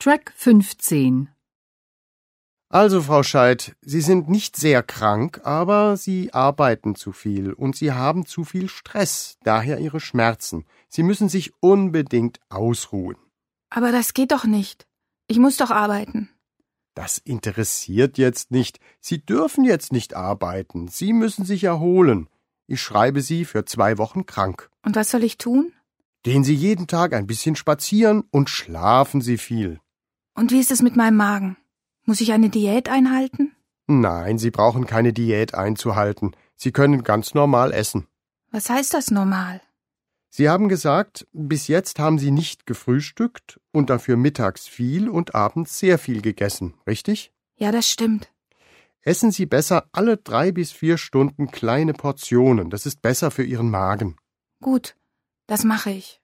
Track 15. Also, Frau Scheidt, Sie sind nicht sehr krank, aber Sie arbeiten zu viel und Sie haben zu viel Stress, daher Ihre Schmerzen. Sie müssen sich unbedingt ausruhen. Aber das geht doch nicht. Ich muss doch arbeiten. Das interessiert jetzt nicht. Sie dürfen jetzt nicht arbeiten. Sie müssen sich erholen. Ich schreibe Sie für 2 Wochen krank. Und was soll ich tun? Gehen Sie jeden Tag ein bisschen spazieren und schlafen Sie viel. Und wie ist es mit meinem Magen? Muss ich eine Diät einhalten? Nein, Sie brauchen keine Diät einzuhalten. Sie können ganz normal essen. Was heißt das normal? Sie haben gesagt, bis jetzt haben Sie nicht gefrühstückt und dafür mittags viel und abends sehr viel gegessen, richtig? Ja, das stimmt. Essen Sie besser alle 3 bis 4 Stunden kleine Portionen. Das ist besser für Ihren Magen. Gut, das mache ich.